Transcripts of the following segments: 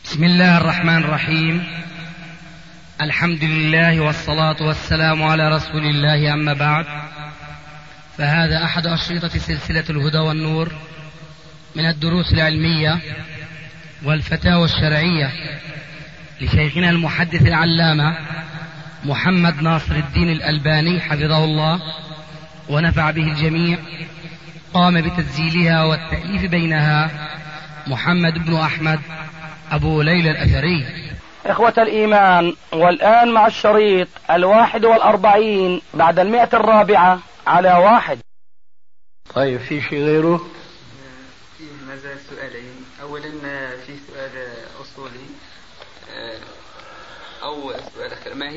بسم الله الرحمن الرحيم. الحمد لله والصلاة والسلام على رسول الله، أما بعد، فهذا أحد أشرطة سلسلة الهدى والنور من الدروس العلمية والفتاوى الشرعية لشيخنا المحدث العلامة محمد ناصر الدين الألباني حفظه الله ونفع به الجميع. قام بتسجيلها والتأليف بينها محمد بن أحمد أبو ليلى الأثري. إخوة الإيمان، والآن مع الشريط 41 بعد 104 على 1. طيب، في شيء غيره؟ فيه ما زال سؤالين. أولا في سؤال أصولي أو سؤال آخر: ما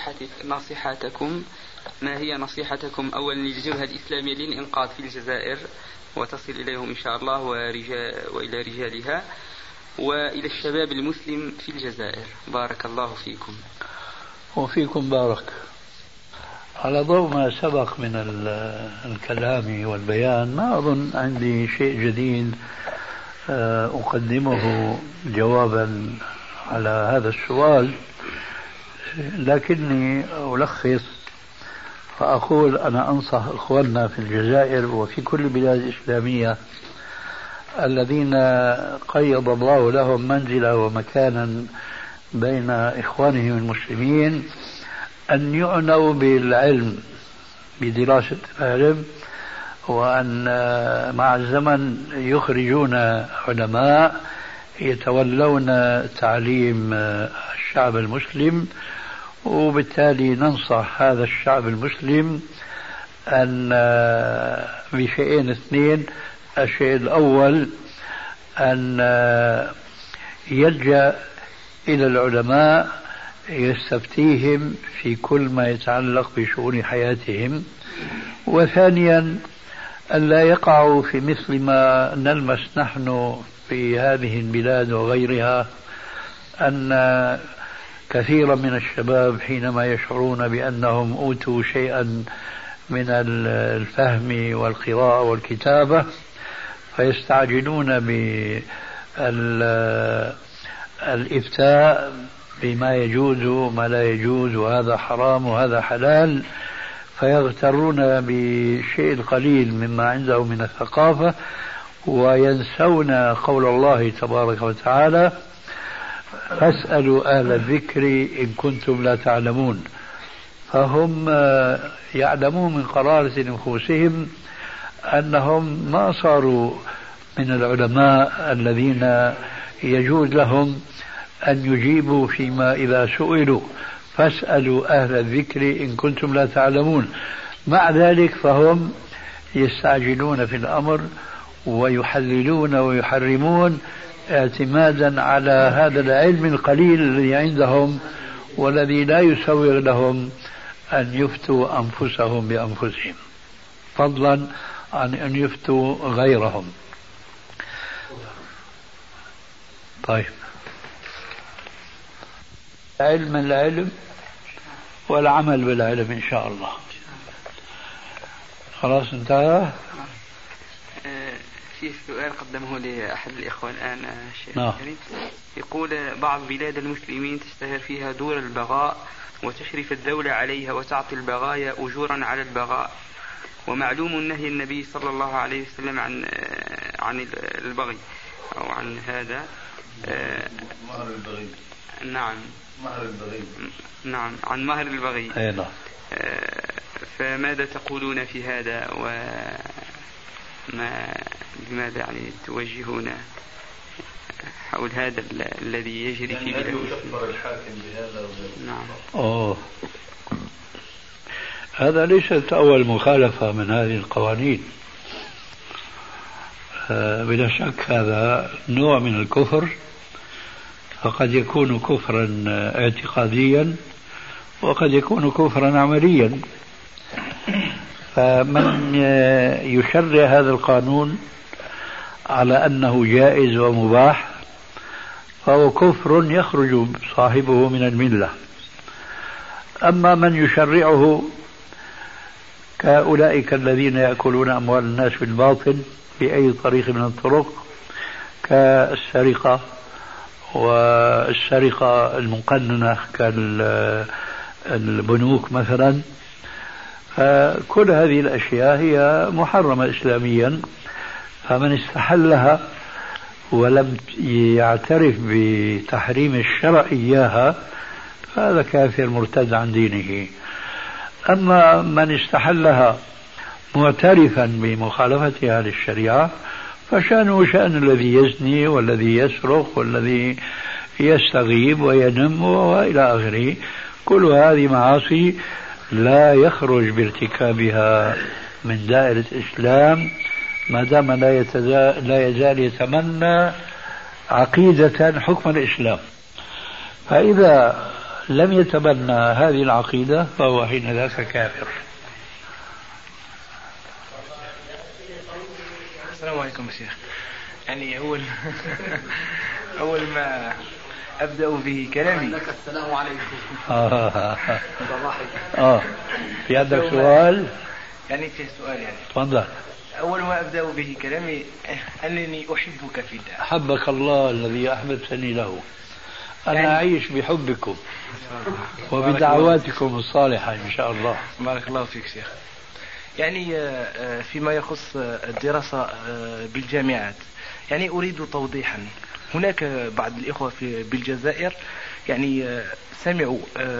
هي نصيحتكم أولا للجبهة الإسلامية للإنقاذ في الجزائر وتصل إليهم إن شاء الله وإلى رجالها، وإلى الشباب المسلم في الجزائر؟ بارك الله فيكم. وفيكم بارك. على ضوء ما سبق من الكلام والبيان، ما أظن عندي شيء جديد أقدمه جوابا على هذا السؤال، لكني ألخص فأقول: أنا أنصح إخواننا في الجزائر وفي كل البلاد الإسلامية الذين قيض الله لهم منزلا ومكانا بين إخوانهم المسلمين أن يعنوا بالعلم، بدراسة العلم، وأن مع الزمن يخرجون علماء يتولون تعليم الشعب المسلم. وبالتالي ننصح هذا الشعب المسلم أن بشيئين اثنين: الشيء الأول أن يلجأ إلى العلماء يستفتيهم في كل ما يتعلق بشؤون حياتهم، وثانيا أن لا يقعوا في مثل ما نلمس نحن في هذه البلاد وغيرها، أن كثيرا من الشباب حينما يشعرون بأنهم أوتوا شيئا من الفهم والقراءة والكتابة فيستعجلون بالإفتاء بما يجوز وما لا يجوز، وهذا حرام وهذا حلال، فيغترون بالشيء القليل مما عندهم من الثقافة وينسون قول الله تبارك وتعالى: فاسألوا أهل الذكر إن كنتم لا تعلمون. فهم يعلمون من قرارة نفوسهم أنهم ما صاروا من العلماء الذين يجوز لهم أن يجيبوا فيما إذا سئلوا: فاسألوا أهل الذكر إن كنتم لا تعلمون. مع ذلك فهم يستعجلون في الأمر ويحللون ويحرمون اعتمادا على هذا العلم القليل الذي عندهم والذي لا يسوغ لهم أن يفتوا أنفسهم بأنفسهم، فضلا عن أن يفتوا غيرهم. طيب، علم العلم والعمل بالعلم إن شاء الله. خلاص انتهى. في سؤال قدمه لأحد الإخوة الآن الشيخ يقول: بعض بلاد المسلمين تشتهر فيها دور البغاء وتشرف الدولة عليها وتعطي البغايا أجورا على البغاء، ومعلوم نهي النبي صلى الله عليه وسلم عن البغي أو عن هذا. مهر البغي. نعم، مهر البغي. نعم، عن مهر البغي. أيضا. فماذا تقولون في هذا، لماذا يعني توجهون حول هذا الذي يجري في بلاد يكفر الحاكم بهذا؟ نعم. هذا ليست أول مخالفة من هذه القوانين. بلا شك هذا نوع من الكفر، فقد يكون كفرا اعتقاديا وقد يكون كفرا عمليا. فمن يشرع هذا القانون على أنه جائز ومباح فهو كفر يخرج صاحبه من الملة. أما من يشرعه كأولئك الذين يأكلون أموال الناس بالباطل بأي طريق من الطرق كالسرقة و السرقة المقننة كالبنوك مثلا. كل هذه الأشياء هي محرمة إسلاميا، فمن استحلها ولم يعترف بتحريم الشرع إياها فهذا كافر مرتد عن دينه. أما من استحلها معترفا بمخالفتها للشريعة فشأنه شأن الذي يزني والذي يسرق والذي يستغيب وينم وإلى آخره. كل هذه معاصي لا يخرج بارتكابها من دائرة الإسلام ما دام لا يزال يتمنى عقيدة حكم الإسلام. فإذا لم يتبنى هذه العقيدة فهو حين ذاك كافر. السلام عليكم يا شيخ. يعني أول ما أبدأ به كلامي السلام عليكم. في عندك سؤال؟ يعني فيه سؤال يعني. تفضل. أول ما أبدأ به كلامي أنني أحبك في الله. أحبك الله الذي أحببتني له. أنا يعني أعيش بحبكم وبدعواتكم الصالحة إن شاء الله. بارك الله فيك شيخ. يعني فيما يخص الدراسة بالجامعات يعني أريد توضيحا. هناك بعض الإخوة بالجزائر يعني سمعوا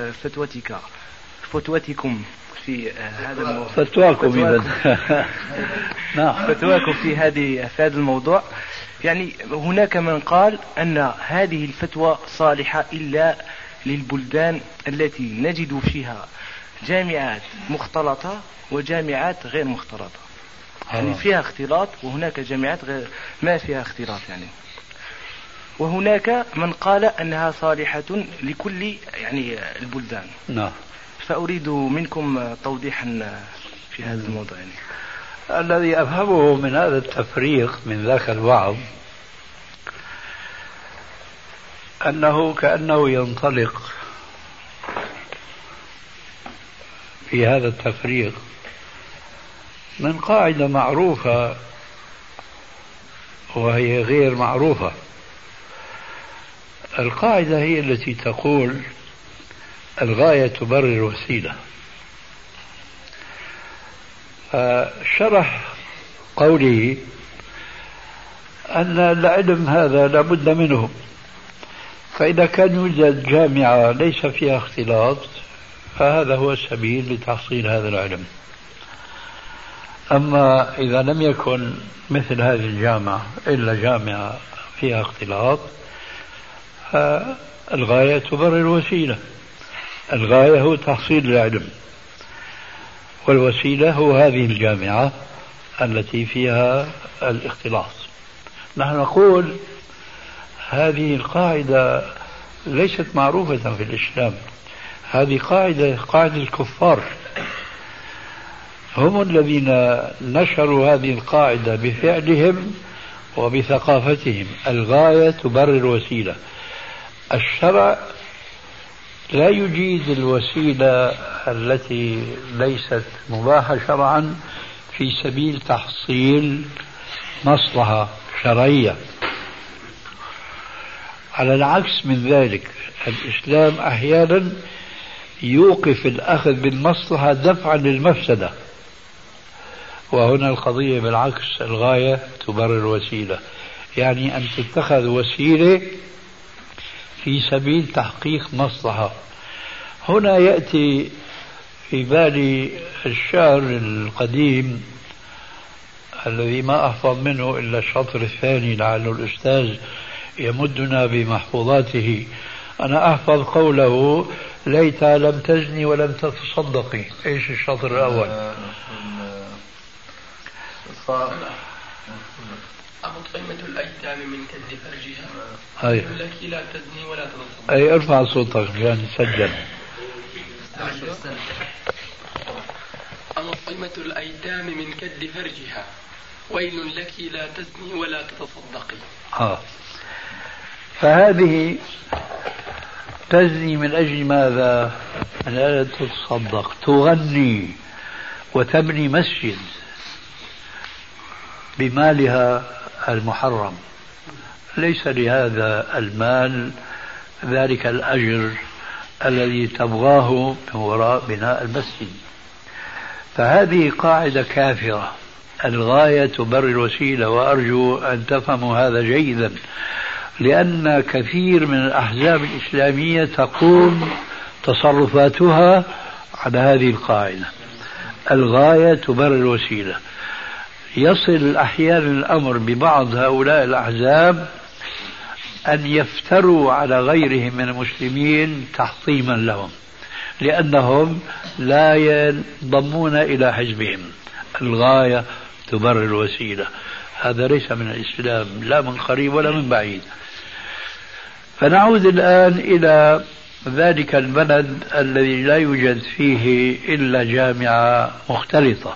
فتوتكم في هذا الموضوع. فتواكم نعم فتواكم في هذا الموضوع. يعني هناك من قال أن هذه الفتوى صالحة إلا للبلدان التي نجد فيها جامعات مختلطة وجامعات غير مختلطة. يعني فيها اختلاط وهناك جامعات غير ما فيها اختلاط يعني. وهناك من قال أنها صالحة لكل يعني البلدان. نعم. فأريد منكم توضيحا في هذا الموضوع يعني. الذي أفهمه من هذا التفريق من ذاك الوعظ أنه كأنه ينطلق في هذا التفريق من قاعدة معروفة وهي غير معروفة. القاعدة هي التي تقول الغاية تبرر الوسيلة. شرح قوله أن العلم هذا لابد منه، فإذا كان يوجد جامعة ليس فيها اختلاط فهذا هو السبيل لتحصيل هذا العلم. أما إذا لم يكن مثل هذه الجامعة إلا جامعة فيها اختلاط فالغاية تبرر الوسيلة. الغاية هو تحصيل العلم والوسيلة هو هذه الجامعة التي فيها الاختلاط. نحن نقول هذه القاعدة ليست معروفة في الإسلام. هذه قاعدة الكفار، هم الذين نشروا هذه القاعدة بفعلهم وبثقافتهم. الغاية تبرر الوسيلة. الشرع لا يجيز الوسيلة التي ليست مباحة شرعا في سبيل تحصيل مصلحة شرعية. على العكس من ذلك الإسلام أحيانا يوقف الأخذ بالمصلحة دفعا للمفسدة، وهنا القضية بالعكس، الغاية تبرر الوسيلة، يعني أن تتخذ وسيلة في سبيل تحقيق مصلحة. هنا يأتي في بالي الشعر القديم الذي ما أحفظ منه إلا الشطر الثاني، لعل الأستاذ يمدنا بمحفوظاته. أنا أحفظ قوله ليت لم تزني ولم تتصدقي. إيش الشطر الأول؟ أمطعمة الأيتام من كد فرجها لك لا تزني ولا تتصدق. أي ارفع صوتك عشان نسجل. أمطعمة الأيتام من كد فرجها ويل لك لا تزني ولا تتصدقي. فهذه تزني من أجل ماذا؟ من أجل تتصدق، تغني وتبني مسجد بمالها المحرم. ليس لهذا المال ذلك الأجر الذي تبغاه من وراء بناء المسجد. فهذه قاعدة كافرة، الغاية تبرر الوسيلة، وأرجو أن تفهموا هذا جيدا، لأن كثير من الأحزاب الإسلامية تقوم تصرفاتها على هذه القاعدة، الغاية تبرر الوسيلة. يصل أحيانا الأمر ببعض هؤلاء الأحزاب أن يفتروا على غيرهم من المسلمين تحطيما لهم، لأنهم لا ينضمون إلى حزبهم. الغاية تبرر الوسيلة، هذا ليس من الإسلام لا من قريب ولا من بعيد. فنعود الآن إلى ذلك البلد الذي لا يوجد فيه إلا جامعة مختلطة.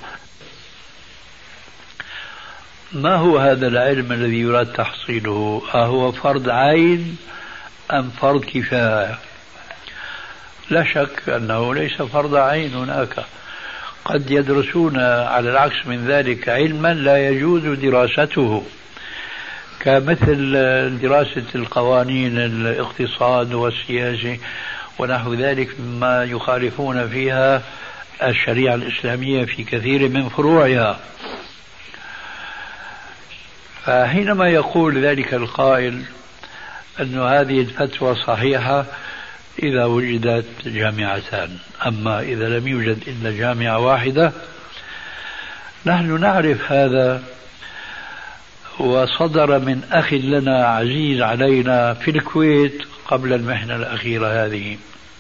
ما هو هذا العلم الذي يراد تحصيله؟ أهو فرض عين أم فرض كفاية؟ لا شك أنه ليس فرض عين. هناك قد يدرسون على العكس من ذلك علما لا يجوز دراسته، كمثل دراسة القوانين الاقتصاد والسياسي ونحو ذلك مما يخالفون فيها الشريعة الإسلامية في كثير من فروعها. فحينما يقول ذلك القائل أن هذه الفتوى صحيحة إذا وجدت جامعتان، أما إذا لم يوجد إلا جامعة واحدة، نحن نعرف هذا، وصدر من أخ لنا عزيز علينا في الكويت قبل المحنة الأخيرة هذه،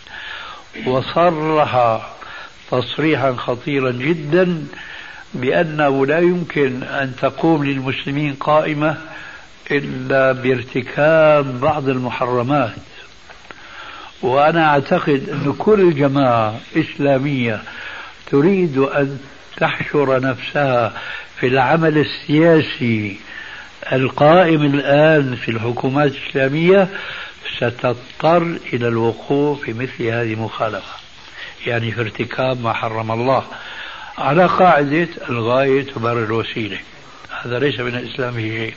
وصرح تصريحا خطيرا جدا بأنه لا يمكن أن تقوم للمسلمين قائمة إلا بارتكاب بعض المحرمات. وأنا أعتقد أن كل جماعة إسلامية تريد أن تحشر نفسها في العمل السياسي القائم الآن في الحكومات الإسلامية ستضطر إلى الوقوف في مثل هذه المخالفة، يعني في ارتكاب ما حرم الله، على قاعدة الغاية تبرر الوسيلة. هذا ليس من الإسلام شيء.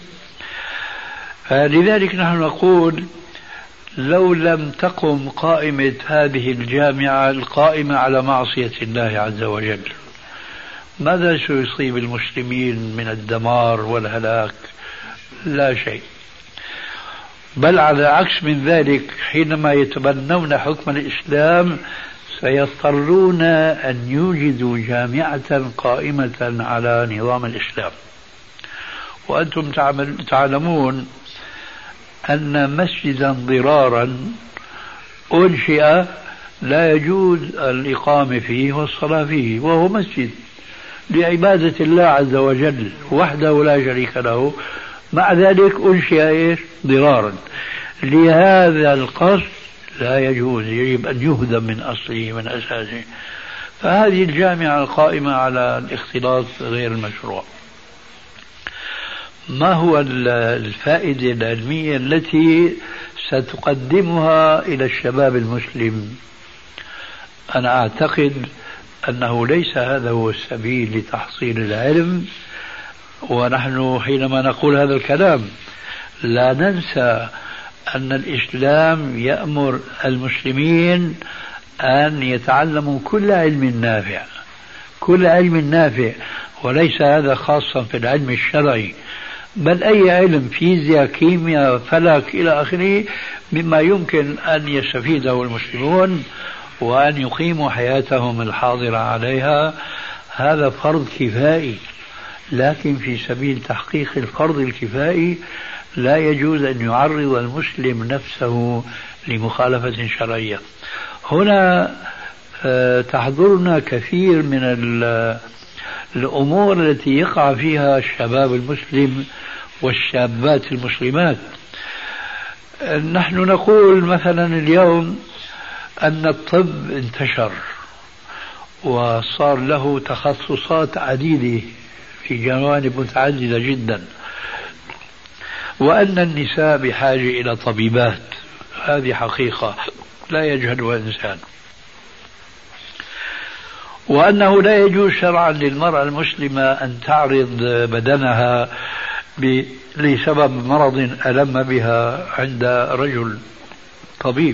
لذلك نحن نقول لو لم تقم قائمة هذه الجامعة القائمة على معصية الله عز وجل، ماذا سيصيب المسلمين من الدمار والهلاك؟ لا شيء. بل على عكس من ذلك، حينما يتبنون حكم الإسلام سيضطرون أن يوجدوا جامعة قائمة على نظام الإسلام. وأنتم تعلمون أن مسجدا ضرارا أنشئ لا يجوز الإقامة فيه والصلاة فيه، وهو مسجد لعبادة الله عز وجل وحده لا شريك له، مع ذلك أنشئ ضرارا. لهذا القصد لا يجوز، يجب أن يهدم من أصله من أساسه. فهذه الجامعة القائمة على الاختلاط غير المشروع، ما هو الفائدة العلمية التي ستقدمها إلى الشباب المسلم؟ أنا أعتقد أنه ليس هذا هو السبيل لتحصيل العلم. ونحن حينما نقول هذا الكلام لا ننسى أن الإسلام يأمر المسلمين أن يتعلموا كل علم نافع، كل علم نافع، وليس هذا خاصا في العلم الشرعي، بل أي علم، فيزياء، كيمياء، فلك إلى آخره، مما يمكن أن يستفيده المسلمون وأن يقيموا حياتهم الحاضرة عليها. هذا فرض كفائي، لكن في سبيل تحقيق الفرض الكفائي لا يجوز أن يعرض المسلم نفسه لمخالفة شرعية. هنا تحضرنا كثير من الأمور التي يقع فيها الشباب المسلم والشابات المسلمات. نحن نقول مثلا اليوم أن الطب انتشر وصار له تخصصات عديدة في جوانب متعددة جدا، وأن النساء بحاجة إلى طبيبات، هذه حقيقة لا يجهلها إنسان، وأنه لا يجوز شرعا للمرأة المسلمة أن تعرض بدنها لسبب مرض ألم بها عند رجل طبيب.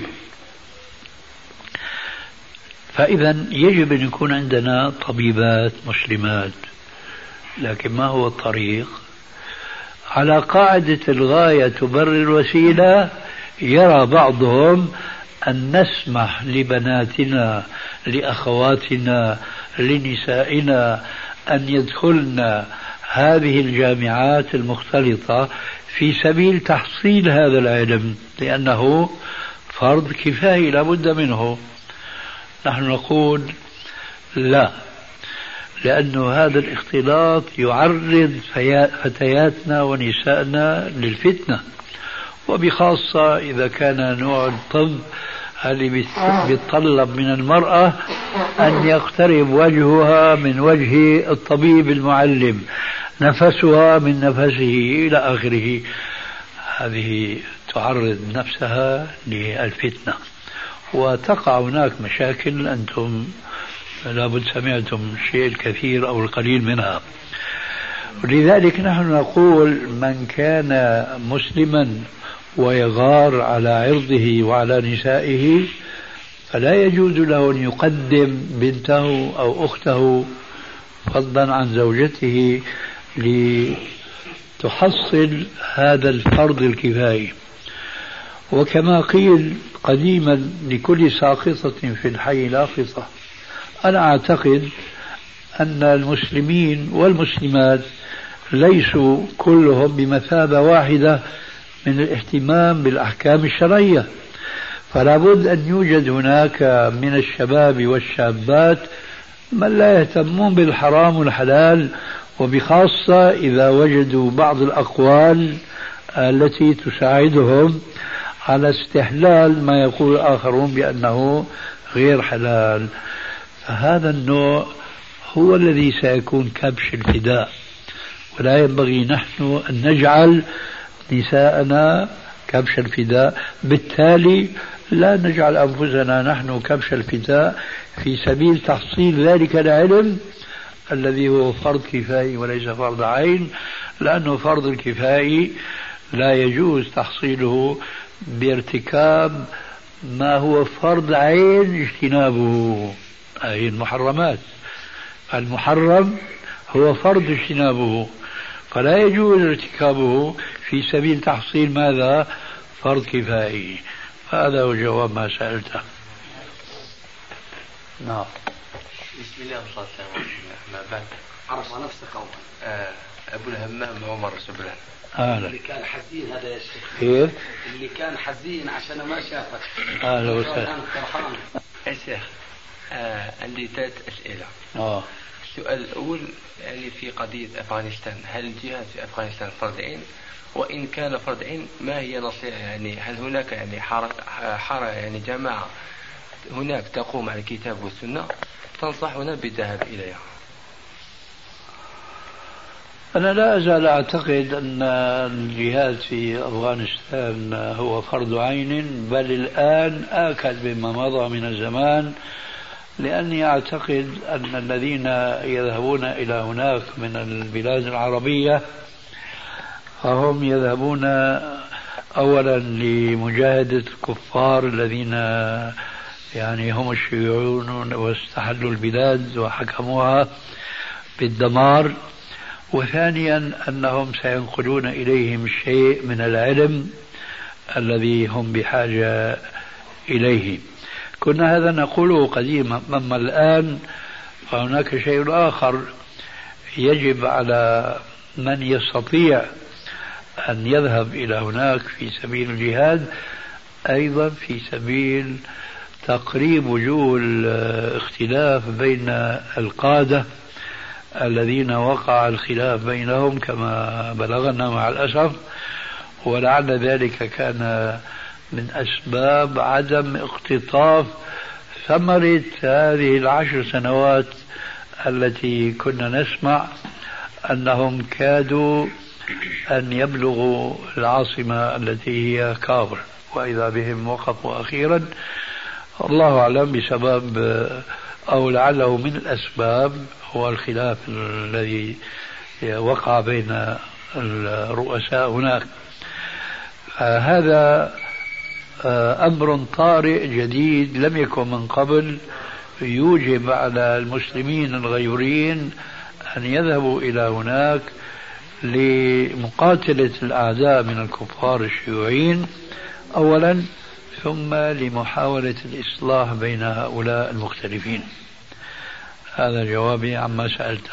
فإذا يجب أن يكون عندنا طبيبات مسلمات، لكن ما هو الطريق؟ على قاعدة الغاية تبرر الوسيلة، يرى بعضهم أن نسمح لبناتنا لأخواتنا لنسائنا أن يدخلن هذه الجامعات المختلطة في سبيل تحصيل هذا العلم، لأنه فرض كفاية لا بد منه. نحن نقول لا، لأن هذا الاختلاط يعرض فتياتنا ونسائنا للفتنة، وبخاصة إذا كان نوع الطب اللي بيتطلب من المرأة أن يقترب وجهها من وجه الطبيب المعلم، نفسها من نفسه إلى آخره. هذه تعرض نفسها للفتنة وتقع هناك مشاكل أنتم لابد سمعتم الشيء الكثير أو القليل منها. ولذلك نحن نقول من كان مسلما ويغار على عرضه وعلى نسائه فلا يجوز له أن يقدم بنته أو أخته فضلا عن زوجته لتحصل هذا الفرض الكفاية. وكما قيل قديما لكل ساقطة في الحي لاقطة. أنا أعتقد أن المسلمين والمسلمات ليسوا كلهم بمثابة واحدة من الاهتمام بالأحكام الشرعية، فلا بد أن يوجد هناك من الشباب والشابات من لا يهتمون بالحرام والحلال، وبخاصة إذا وجدوا بعض الأقوال التي تساعدهم على استحلال ما يقول الآخرون بأنه غير حلال. فهذا النوع هو الذي سيكون كبش الفداء، ولا ينبغي نحن أن نجعل نساءنا كبش الفداء. بالتالي لا نجعل أنفسنا نحن كبش الفداء في سبيل تحصيل ذلك العلم الذي هو فرض كفاية وليس فرض عين، لأنه فرض الكفاية لا يجوز تحصيله بارتكاب ما هو فرض عين اجتنابه، أي المحرمات. المحرم هو فرض اجتنابه، فلا يجوز ارتكابه في سبيل تحصيل ماذا؟ فرض كفائي. هذا هو جواب ما سألته. نعم. بسم الله والصلاة والسلام على رسول الله. ما بعد عرف نفسك أول. أبو الهمام عمر سبلان. اللي كان حزين هذا يا شيخ. كيف؟ اللي كان حزين عشان ما شافك. أهلا وسهلا. يا شيخ عندي 3 أسئلة. السؤال الأول يعني في قضية أفغانستان، هل الجهاد في أفغانستان فرض عين؟ وإن كان فرض عين ما هي نصيحة؟ يعني هل هناك يعني حارة يعني جماعة هناك تقوم على الكتاب والسنة تنصحنا بالذهاب إليها؟ أنا لا أزال أعتقد أن الجهاد في أفغانستان هو فرض عين، بل الآن آكد مما مضى من الزمان، لأني أعتقد أن الذين يذهبون إلى هناك من البلاد العربية فهم يذهبون أولا لمجاهدة الكفار الذين يعني هم الشيوعيون واستحلوا البلاد وحكموها بالدمار، وثانيا أنهم سينقلون إليهم شيء من العلم الذي هم بحاجة إليه. كنا هذا نقوله قديما، أما الآن فهناك شيء آخر. يجب على من يستطيع أن يذهب إلى هناك في سبيل الجهاد أيضا في سبيل تقريب وجوه الاختلاف بين القادة الذين وقع الخلاف بينهم كما بلغنا مع الأسف، ولعل ذلك كان من أسباب عدم اقتطاف ثمرة هذه 10 سنوات التي كنا نسمع أنهم كادوا أن يبلغوا العاصمة التي هي كابل، وإذا بهم وقفوا أخيرا، الله أعلم بسبب أو لعله من الأسباب هو الخلاف الذي وقع بين الرؤساء هناك. هذا أمر طارئ جديد لم يكن من قبل يوجب على المسلمين الغيورين أن يذهبوا إلى هناك لمقاتلة الأعداء من الكفار الشيوعيين أولا، ثم لمحاولة الإصلاح بين هؤلاء المختلفين. هذا جوابي عما سألته.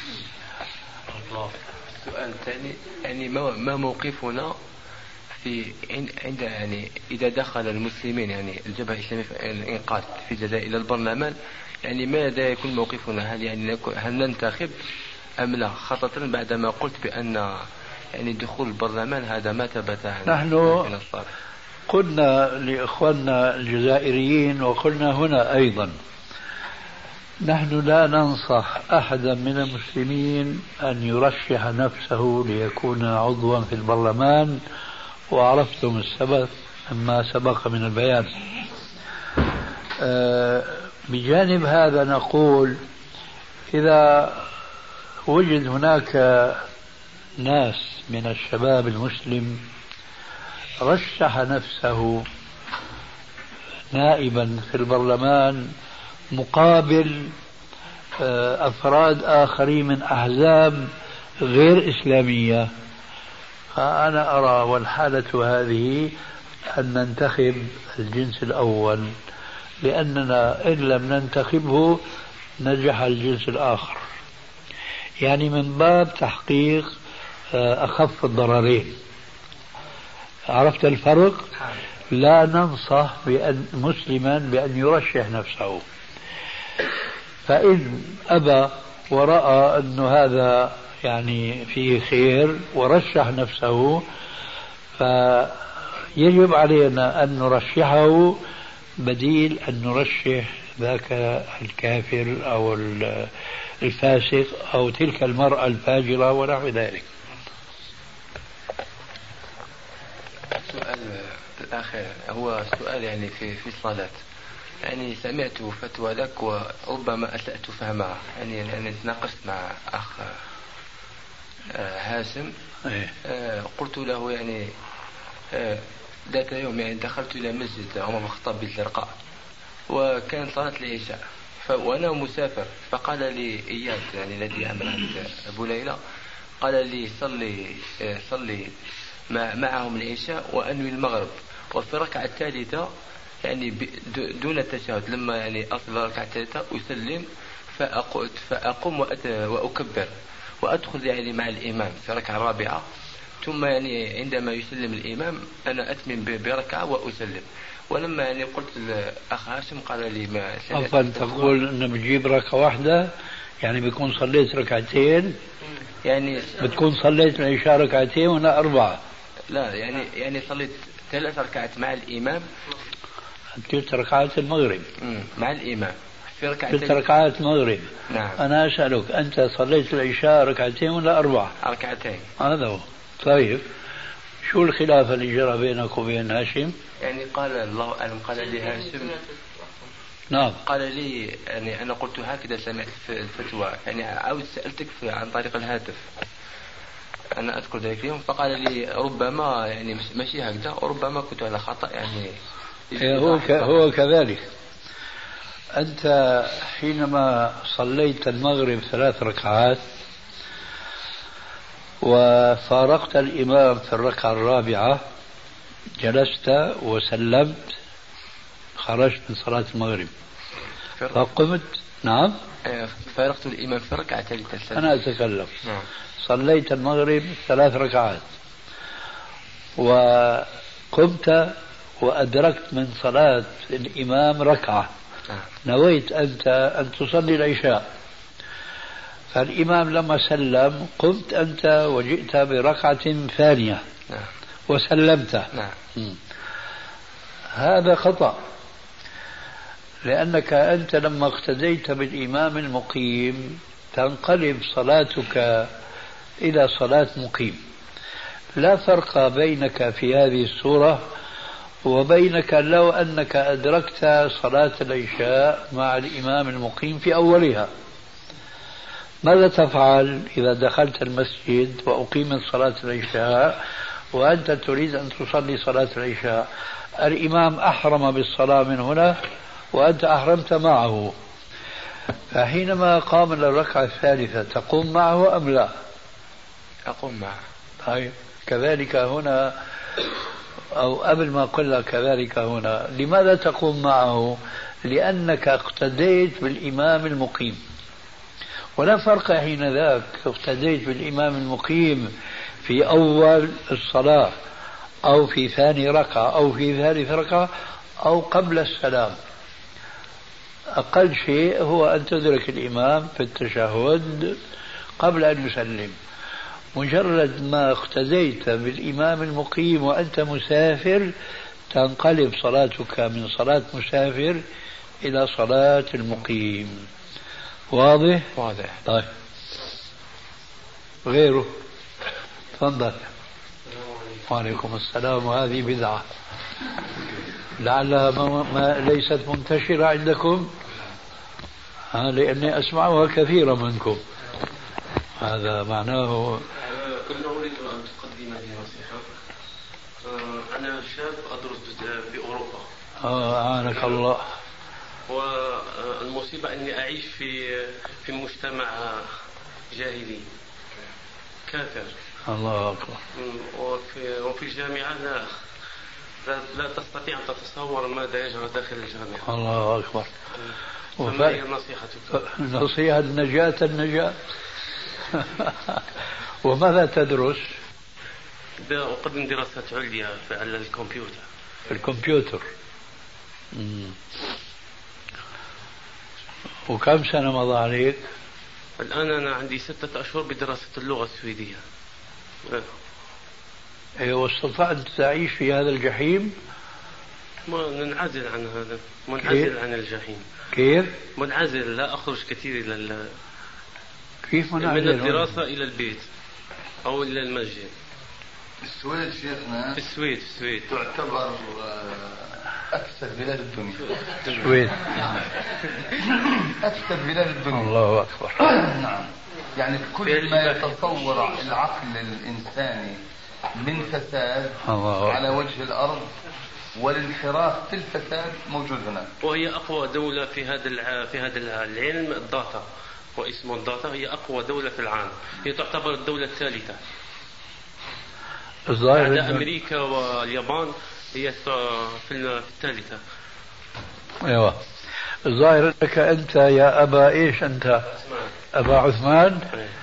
السؤال الثاني يعني ما موقفنا في عند يعني إذا دخل المسلمين يعني الجبهة الإسلامية في الإنقاذ في الجزائر إلى البرلمان، يعني ماذا يكون موقفنا؟ هل ننتخب أم لا؟ خاصة بعدما قلت بأن يعني دخول البرلمان هذا ما ثبت. نحن قلنا لإخواننا الجزائريين وقلنا هنا أيضا، نحن لا ننصح أحدا من المسلمين أن يرشح نفسه ليكون عضوا في البرلمان، وعرفتم السبب ما سبق من البيان. بجانب هذا نقول إذا وجد هناك ناس من الشباب المسلم رشح نفسه نائبا في البرلمان مقابل أفراد آخرين من أحزاب غير إسلامية، فأنا أرى والحالة هذه أن ننتخب الجنس الأول، لأننا إن لم ننتخبه نجح الجنس الآخر، يعني من باب تحقيق أخف الضررين. عرفت الفرق؟ لا ننصح مسلما بأن يرشح نفسه، فإن أبى ورأى أن هذا يعني فيه خير ورشح نفسه، فيجب علينا أن نرشحه بديل أن نرشح ذاك الكافر أو الفاسق أو تلك المرأة الفاجرة ونحو ذلك. السؤال الآخر هو سؤال يعني في الصلاة. يعني سمعت فتوى لك وربما أسأت فهمها، يعني تناقشت مع أخ هاشم. قلت له يعني ذات يوم يعني دخلت إلى مسجد عمر بن الخطاب بالزرقاء وكان صلاة العشاء وأنا مسافر، فقال لي إياد يعني الذي يعمل عند أبو ليلى قال لي صلي معهم العشاء وأنوي المغرب، وفي الركعة الثالثة يعني دون التشهد لما يعني أصل الركعة الثالثة أسلم فأقوم وأكبر وأدخل يعني مع الإمام في الركعة الرابعة، ثم يعني عندما يسلم الإمام أنا أتمم بركعة وأسلم. ولما يعني قلت الأخ هاشم قال لي ما أفضل تقول أنه بتجيب ركعة واحدة، يعني بيكون صليت ركعتين، يعني بتكون صليت العشاء ركعتين ولا أربعة؟ لا يعني صليت 3 ركعات مع الإمام، 3 ركعات المغرب مع الإمام في 3 ركعات مغرب. نعم. أنا أسألك أنت صليت العشاء ركعتين ولا 4؟ ركعتين. هذا هو. طيب شو الخلاف اللي جرى بينك وبين هاشم؟ يعني قال الله أعلم، قال لي هاشم نعم قال لي يعني أنا قلت هكذا سمعت في الفتوى، يعني عاود سألتك عن طريق الهاتف أنا أذكر ذلك اليوم، فقال لي ربما يعني ماشي هكذا وربما كنت على خطأ. يعني هو كذلك. أنت حينما صليت المغرب 3 ركعات وفارقت الإمام في الركعة الرابعة جلست وسلمت، خرجت من صلاة المغرب فقمت. نعم فارقت الإمام في الركعة الثالثة. أنا أتكلم. صليت المغرب 3 ركعات وقمت وأدركت من صلاة الإمام ركعة، نويت أنت أن تصلي العشاء، فالإمام لما سلم قمت أنت وجئت بركعة ثانية وسلمت. هذا خطأ، لأنك أنت لما اقتديت بالإمام المقيم تنقلب صلاتك إلى صلاة مقيم. لا فرق بينك في هذه الصورة وبينك لو أنك أدركت صلاة العشاء مع الإمام المقيم في أولها. ماذا تفعل إذا دخلت المسجد وأقيمت صلاة العشاء وأنت تريد أن تصلي صلاة العشاء، الإمام أحرم بالصلاة من هنا وأنت أحرمت معه، فحينما قام للركعة الثالثة تقوم معه أم لا؟ أقوم معه. طيب كذلك هنا، أو قبل ما قلنا كذلك هنا، لماذا تقوم معه؟ لأنك اقتديت بالإمام المقيم، ولا فرق حين ذاك اقتديت بالإمام المقيم في أول الصلاة أو في ثاني ركعة أو في ثالث ركعة أو قبل السلام. أقل شيء هو أن تدرك الإمام في التشهد قبل أن يسلم. مجرد ما اقتديت بالإمام المقيم وأنت مسافر تنقلب صلاتك من صلاة مسافر إلى صلاة المقيم. واضح؟ واضح. طيب غيره تفضل. وعليكم السلام. وهذه بدعة لعلها ما ليست منتشرة عندكم، لأني أسمعها كثيرا منكم. هذا معناه كنا أريد أن تقدم لي نصيحة. أنا شاب أدرس في أوروبا. أعانك الله. والمصيبة أني أعيش في مجتمع جاهلي كافر. الله أكبر. وفي الجامعة لا تستطيع أن تتصور ماذا يجرى داخل الجامعة. الله أكبر. فما هي نصيحتك؟ نصيحة النجاة. وماذا تدرس؟ أقدم دراسات عليا على الكمبيوتر. الكمبيوتر. وكم سنة مضى عليك؟ الآن أنا عندي 6 أشهر بدراسة اللغة السويدية. واستطعت تعيش في هذا الجحيم؟ منعزل عن هذا، منعزل عن الجحيم. كيف؟ منعزل، لا أخرج كثير إلى كيف منعزل؟ من الدراسة إلى البيت أو إلى المسجد. السويد شيخنا، في السويد تعتبر أفسد بلاد الدنيا. السويد أفسد بلاد الدنيا. الله أكبر. نعم، يعني كل ما يتصور العقل الإنساني من فساد على وجه الأرض والانحراف في الفساد موجود هنا. وهي أقوى دولة في هذا العلم، الداتا، واسمه الداتا. هي أقوى دولة في العالم، هي تعتبر الدولة الثالثة بعد أمريكا واليابان. هي في الثالثة. أيوة. الظاهر أنك أنت يا أبا إيش أنت؟ أبا عثمان.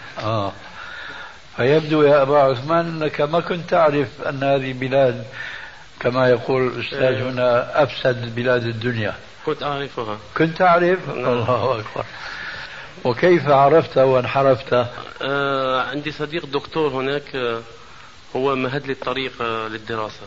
فيبدو يا أبا عثمان أنك ما كنت تعرف أن هذه بلاد كما يقول الأستاذ هنا أفسد بلاد الدنيا. كنت أعرفها. كنت أعرف؟ الله أكبر. وكيف عرفت وانحرفت؟ عندي صديق دكتور هناك، هو مهد لي الطريق للدراسة.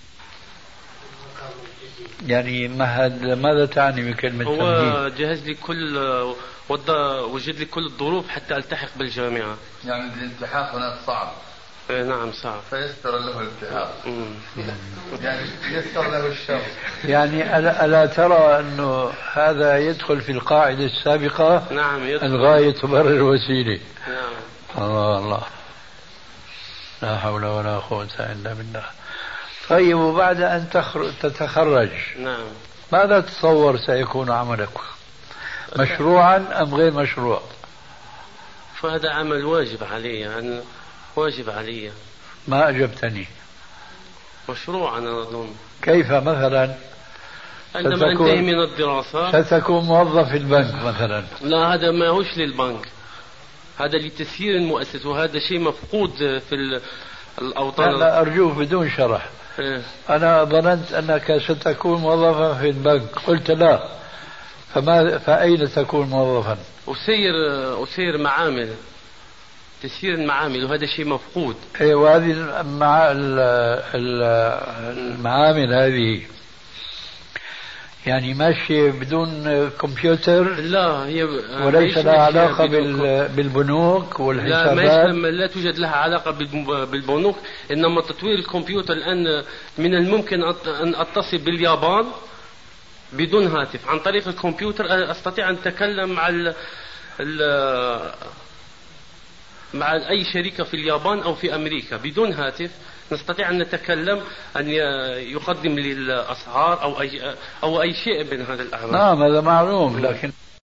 يعني مهد، ماذا تعني بكلمة هو تمهيد؟ جهز لي وجد لي كل الظروف حتى التحق بالجامعة. يعني الالتحاق هناك صعب. نعم صعب. فيسر له الالتحاق. يعني يسر له الشر. يعني ألا ترى أنه هذا يدخل في القاعدة السابقة؟ نعم يدخل. الغاية تبرر الوسيلة. نعم. الله لا حول ولا قوة إلا بالله. طيب، وبعد أن تتخرج نعم ماذا تتصور سيكون عملك؟ مشروعا أم غير مشروع؟ فهذا عمل واجب علي، واجب علي. ما أجبتني. مشروع أنا أظن. كيف مثلا؟ عندما أنتهي من الدراسة ستكون موظف في البنك مثلا؟ لا، هذا ما هوش للبنك، هذا لتسيير المؤسسة، وهذا شيء مفقود في الأوطان. لا أرجوه بدون شرح. أنا ظننت أنك ستكون موظفا في البنك، قلت لا، فأين تكون موظفا؟ أسير معامل، تسيير المعامل، وهذا شيء مفقود. وهذه المعامل هذه يعني ماشية بدون كمبيوتر؟ لا، هي وليس لها علاقة بالبنوك والحسابات؟ لا توجد لها علاقة بالبنوك، إنما تطوير الكمبيوتر الآن من الممكن أن أتصل باليابان بدون هاتف، عن طريق الكمبيوتر أستطيع أن أتكلم مع أي شركة في اليابان أو في أمريكا بدون هاتف، نستطيع أن نتكلم أن يقدم لي الأسعار أو أي شيء من هذا الأعمال. نعم هذا معلوم، لكن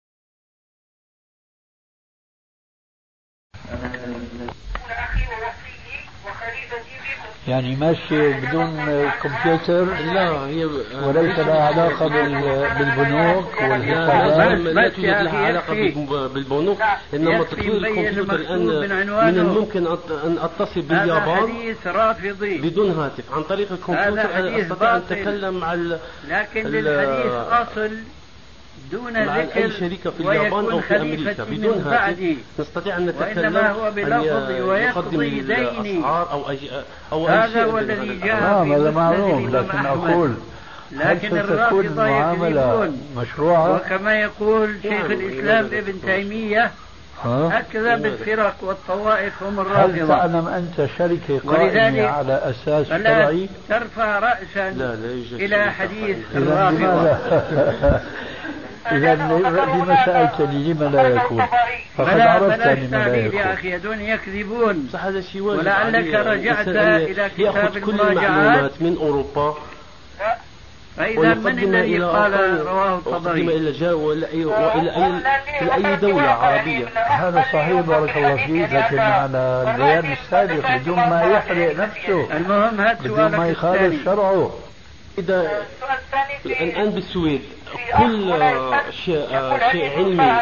يعني ماشي بدون كمبيوتر؟ لا، هي وليس لها علاقة بالبنوك والحسابات؟ لا توجد لها علاقة بالبنوك، إنما تطوير الكمبيوتر الآن من الممكن أن أتصل باليابان بدون هاتف عن طريق الكمبيوتر، أستطيع أن أتكلم على لكن للحديث أصل دون ذكر أي شركة في اليابان أو في أمريكا بدون هاتف نستطيع أن نتكلم هو بلفظ ويقضي ديني أو هذا هو الذي جاء هذا معلوم، لكن أقول لكن الرافضة يكذبون مشروعة، وكما يقول شيخ الإسلام ابن تيمية أكذب الفرق والطوائف هم الرافضة. هل تعلم أنت شركة قائمة على أساس شرعي؟ ترفع رأسا إلى حديث الرافضة. إذا لما سألتني لما لا يكون؟ فقد عرفتني لما لا يكون. يا أخي دون يكذبون، هذا ولعلك رجعت إلى كتاب كل المعلومات من أوروبا، فإذا من الذي قال رواه الطبري إلى أي دولة عربية؟ هذا صحيح بارك الله فيك، لكن على البيان السابق بدون ما يحرق نفسه، المهم هات بدون ما يخالف شرعه. إذا الآن بالسويد كل شيء علمي،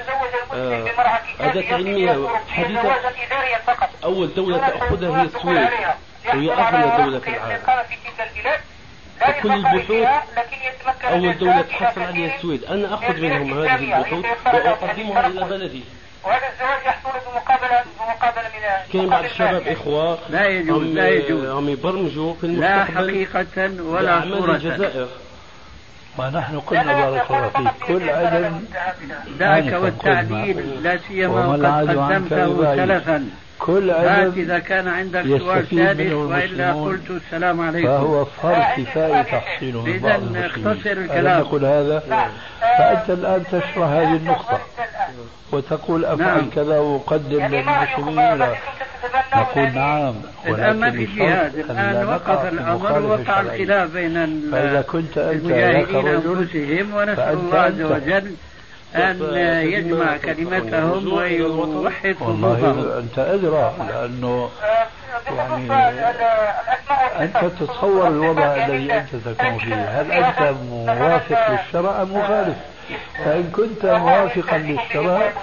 أداة علمية حديثة، أول دولة تأخذها هي السويد، وهي أغنى دولة في العالم. كل البحوث أول دولة تحصل عليها السويد، أنا أخذ منهم هذه البحوث وأقدمها إلى بلدي. وهذا الزواج يحصل بمقابلة من كان بعض الشباب إخوة لا يجوز هم يبرمجوا في المستقبل لا حقيقة ولا صورة. الجزائر. ونحن قلنا بارك الله فيك كل علم ذاك والتعديل لا سيما وقد قدمته سلفا. كل علم إذا كان عندك سؤال ثالث وإلا قلت السلام عليكم، فهو فرض كفاية تحصيله. إذا اختصر الكلام. نقول هذا، فأنت الآن تشرح هذه النقطة وتقول أفعل كذا وقدم للمسلمين، نقول نعم، الآن ما في جهاد، الآن وقف الأمر ووقع الخلاف بين المجاهدين أنفسهم، ونسأل الله عز وجل أن يجمع كلمتهم ويوحد صفوفهم. والله أنت أدرى، لأنه يعني أنت تتصور الوضع الذي أنت تكون فيه، هل أنت موافق للشرع أم مخالف؟ فإن كنت موافقا للشرع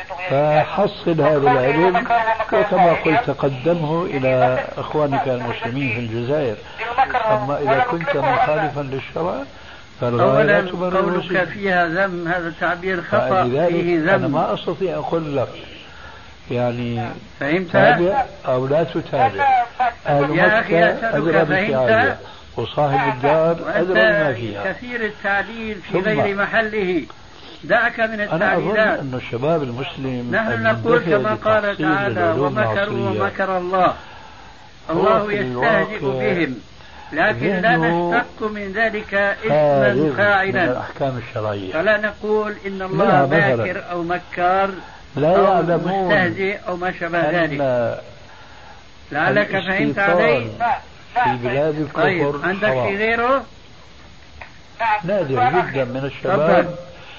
فحصل هذا العلم، وكما قلت قدمه إلى أخوانك المسلمين في الجزائر. أما إذا كنت مخالفا للشرع أولا قولك فيها ذم، هذا التعبير خطأ، فيه ذم. أنا ما أستطيع أقول لك يعني فهمت تابع أو لا تتابع. أهل مكة أدرى بالتعبير، وصاحب الدار أدرى ما فيها. كثير التعليل في غير محله، دعك من التعليلات. أنا أظن أن الشباب المسلم نحن نقول كما قال تعالى ومكروا ومكر الله، الله يستهزئ بهم، لكن لا نشتق من ذلك اسما فاعلا من الأحكام الشرعية، فلا نقول إن الله ماكر أو مكار لا أو مستهزئ أو ما شابه ذلك. لعلك فهمت علي. في بلاد الكفر طيب عندك في غيره؟ نادر جدا من الشباب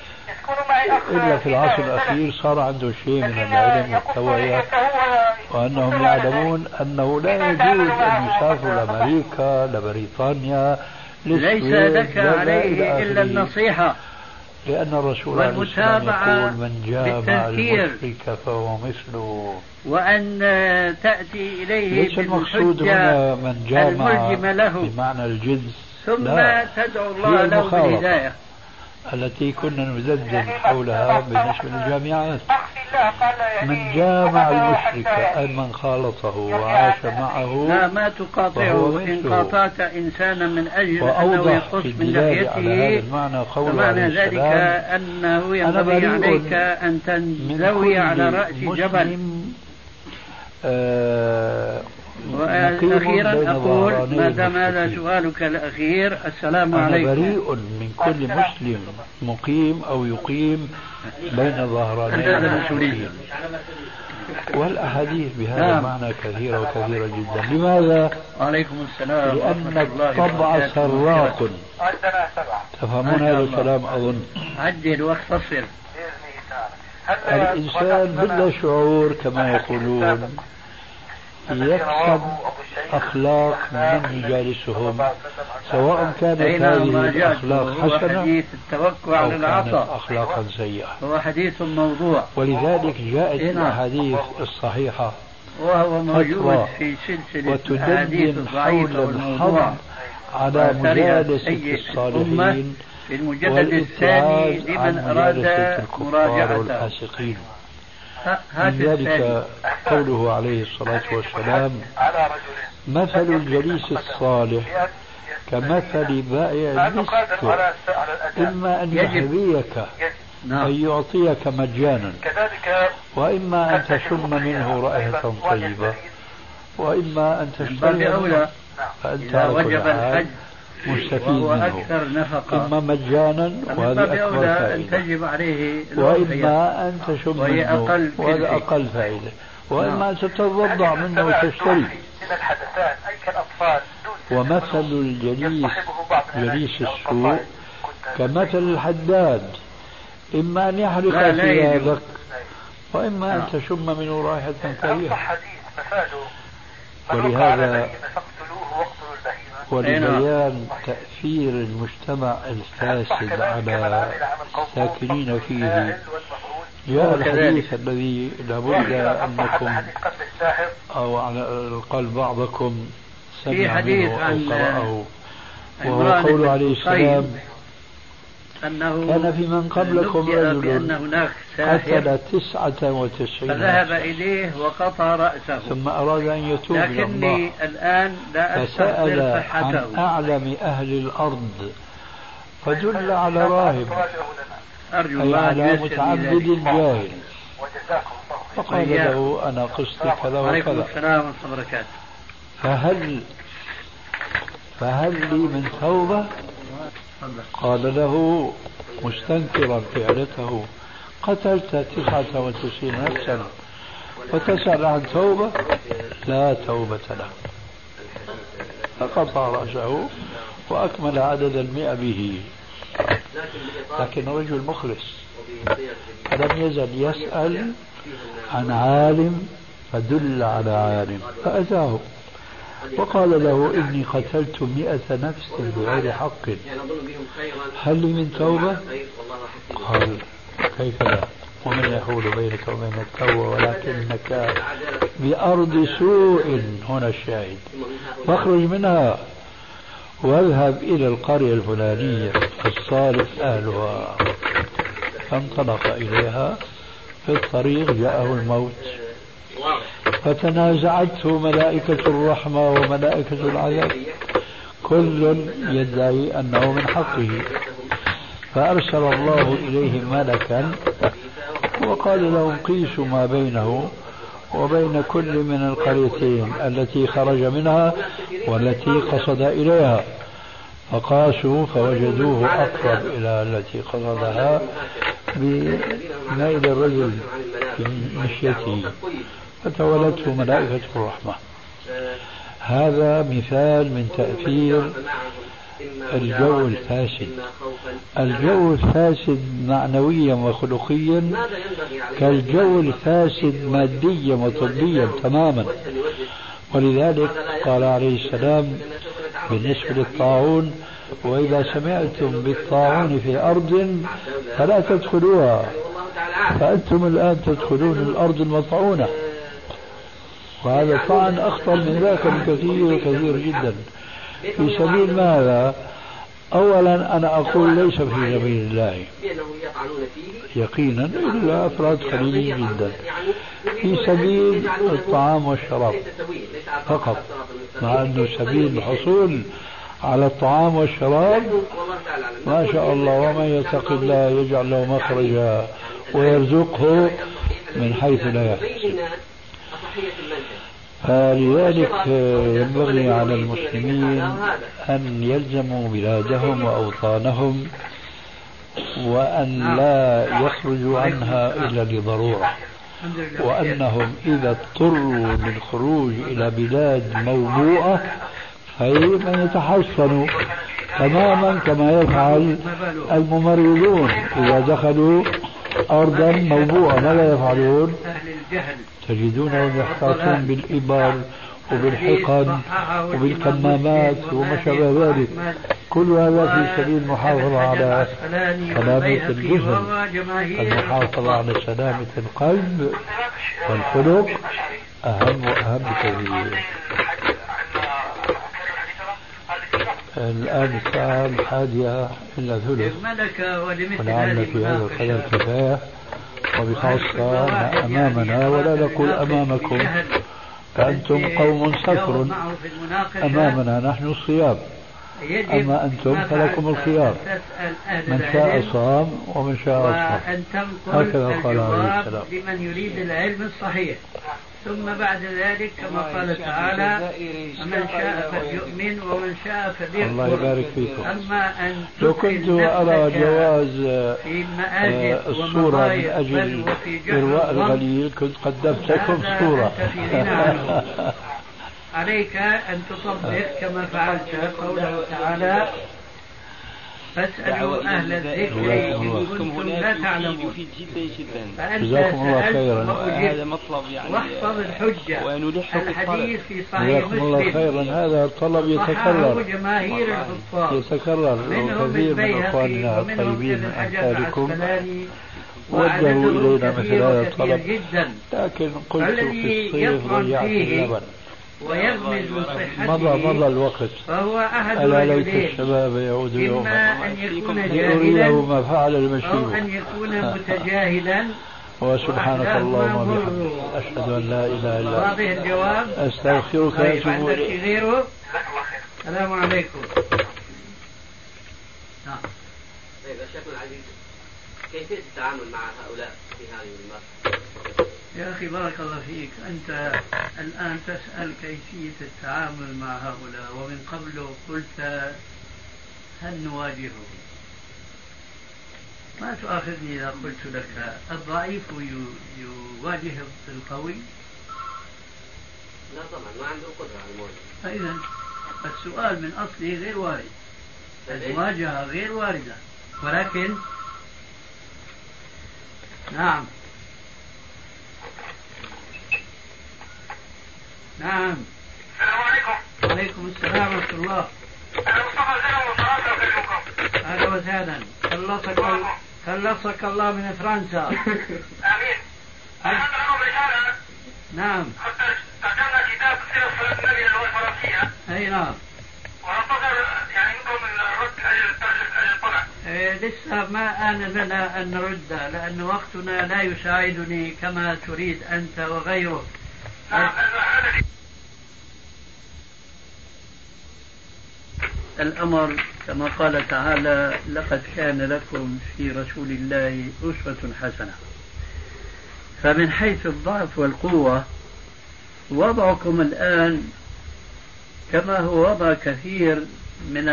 إلا في العصر الأخير صار عنده شيء من العلم والتوعية، وأنهم يعلمون أنه لا يجوز أن يسافروا لأمريكا لبريطانيا ليس لك عليه إلا النصيحة، لأن الرسول عليه السلام يقول من جامع المشرك فهو مثله، وأن تأتي إليه ليس المقصود هنا من جامع له بمعنى الجنس، ثم تدعو الله له بالهداية التي كنا نذدد حولها بالنسبة للجامعات. من جامع المشرك أي من خالطه وعاش معه لا ما تقاطعه، إن قاطعت إنسانا من أجل أنه يقص من لحيته فمعنى ذلك أنه ينبغي عليك أن تنزوي على رأس جبل. وأخيرا أقول ما دام هذا سؤالك الأخير، السلام عليكم. أنا بريء من كل مسلم مقيم أو يقيم بين ظهراني المسلمين. والأحاديث بهذا المعنى كثيرة وكثيرة جدا. لماذا؟ وعليكم السلام. لأن الطبع سراق. تفهمون هذا الكلام أظن. عدل واختصر. الإنسان بلا شعور كما يقولون يكسب أخلاق من يجالسهم، سواء كانت هذه الأخلاق حسنة أو كانت أخلاقا سيئة. هو حديث موضوع، ولذلك جاءت الأحاديث الصحيحة وهو موجود في سلسلة الأحاديث الضعيفة والموضوع على مجالسة الصالحين في المجلد الثاني لمن أراد مراجعته. من ذلك قوله عليه الصلاة والسلام: مثل الجليس الصالح كمثل بائع المسك، إما أن يهديك أن يعطيك مجانا، وإما أن تشم منه رائحة طيبة، وإما أن تشتري منه فأنت على كل حال مستفيد منه، إما مجانا وهذا أكبر فائدة، وإما أن تشم منه وهذا أقل فائدة، وإما أن تتوضع منه وتشتري. ومثل جليس السوء كمثل الحداد، إما أن يحرق ثيابك وإما أن تشم منه رائحة كريهة. ولهذا ولبيان تأثير المجتمع الفاسد على الساكنين فيه جاء الحديث الذي لابد أنكم أو على الأقل بعضكم سمع منه أو قرأه، وهو قول عليه السلام: كان في من قبلكم رجل قتل 99 فذهب إليه وقطع رأسه ثم أراد أن يتوب إلى الله الآن لا فسأل عن أعلم أهل الأرض فدل على راهب أي على متعبد جاهل، فقال له: أنا قصتي كذا وكذا، فهل لي من توبة؟ قال له مستنكرا فعلته: قتلت 99 نفسا وتسأل عن توبة؟ لا توبة له. فقطع رأسه وأكمل عدد 100 به. لكن رجل مخلص فلم يزل يسأل عن عالم فدل على عالم فأتاه وقال له: إني قتلت 100 نفس بغير حق، هل لي من توبة؟ قال: كيف لا، ومن يحول بينك وبين التوبة ولكنك بأرض سوء، هنا الشاهد، فاخرج منها واذهب إلى القرية الفلانية الصالح أهلها. فانطلق إليها، في الطريق جاءه الموت فتنازعته ملائكة الرحمة وملائكة العذاب، كل يدعي أنه من حقه، فأرسل الله إليه ملكا وقال لهم: قيسوا ما بينه وبين كل من القريتين التي خرج منها والتي قصد إليها، فقاسوا فوجدوه أقرب إلى التي قصدها بميل الرجل في مشيته، فتولته ملائكة الرحمة. هذا مثال من تأثير الجو الفاسد. الجو الفاسد معنويا وخلقيا كالجو الفاسد ماديا وطبيا تماما. ولذلك قال عليه السلام بالنسبة للطاعون: وإذا سمعتم بالطاعون في أرض فلا تدخلوها، فأنتم الآن تدخلون الأرض المطعونة. وهذا طعن أخطر من ذاك بكثير كثير جدا. في سبيل ماذا؟ أولا أنا أقول ليس في سبيل الله يقينا إلا أفراد قليلين جدا، في سبيل الطعام والشراب فقط، مع أنه سبيل الحصول على الطعام والشراب ما شاء الله، ومن يتق الله يجعل له مخرجا ويرزقه من حيث لا يحتسب. فلذلك ينبغي على المسلمين أن يلزموا بلادهم وأوطانهم وأن لا يخرجوا عنها إلا لضرورة. وأنهم إذا اضطروا للخروج إلى بلاد موبوءة فإن يتحصنوا تماما كما يفعل الممرضون إذا دخلوا أرضا موبوءة. ماذا يفعلون؟ تجدونهم يحتاطون بالإبر وبالحقن وبالكمامات وما شابه ذلك. كل هذا في سبيل المحافظة على سلامة الجسم. المحافظة على سلامة القلب والخلق أهم وأهم كثير. الآن الساعة 11:50 ولعل في هذا القدر كفاية، وبخاصة ما أمامنا ولا نقول أمامكم فأنتم قوم صفر، أمامنا نحن الصيام، أما أنتم فلكم الخيار، من شاء صام ومن شاء أفطر. هكذا قال عليه السلام. لمن يريد العلم الصحيح. ثم بعد ذلك كما قال تعالى من شاء فليؤمن ومن شاء فليكفر. الله يبارك فيكم. أما أن لو كنت أرى جواز الصورة من أجل إرواء الغليل كنت قدمت لكم صورة. عليك أن تطبق كما فعلت قوله تعالى فاسألوا أهل الذكر إن كنتم لا تعلمون. جزاكم الله خيرا. هذا مطلب يعني واحفظ الحجة. الحديث في صحيح جزاكم الله خيرا. هذا الطلب يتكرر جماهير الحفاظ يتكرر كثير من أخواننا الطيبين من أمثالكم وجهوا إلينا مثل هذا الطلب، لكن قلت في الصيف ضيعت اللبن ويغمز من صحته مضى الوقت. فهو أحد ألا ليت الشباب يعود يوما إما أن يكون لأريه ما فعل المشيب أو أن يكون متجاهلا. وسبحانك اللهم وبحمدك أشهد أن لا إله إلا أنت واضح الجواب. أستغفرك وأتوب إليك. غيره. السلام عليكم. طيب يا شيخنا العزيز، كيفية التعامل مع هؤلاء في هذه المرحلة؟ يا أخي بارك الله فيك، أنت الآن تسأل كيفية التعامل مع هؤلاء، ومن قبل قلت هل نواجههم؟ ما تؤاخذني إذا قلت لك الضعيف يواجه القوي؟ لا طبعا، ما عنده قدرة على المواجهة. فإذا السؤال من أصله غير وارد، المواجهة غير واردة، ولكن نعم نعم. السلام عليكم. وعليكم السلام ورحمة الله. أنا مصطفى زين من فرنسا أكلمكم. أهلا وسهلا. خلصك الله من فرنسا. آمين. عندنا لكم رسالة. نعم. ترجمنا كتاب سيرة صلاة النبي اللغة الفرنسية. أي نعم. وننتظر يعني منكم الرد أجل الطلع. لسه ما آن لنا أن نرد، لأن وقتنا لا يساعدني كما تريد أنت وغيرك. الأمر كما قال تعالى لقد كان لكم في رسول الله أسوة حسنة. فمن حيث الضعف والقوة وضعكم الآن كما هو وضع كثير من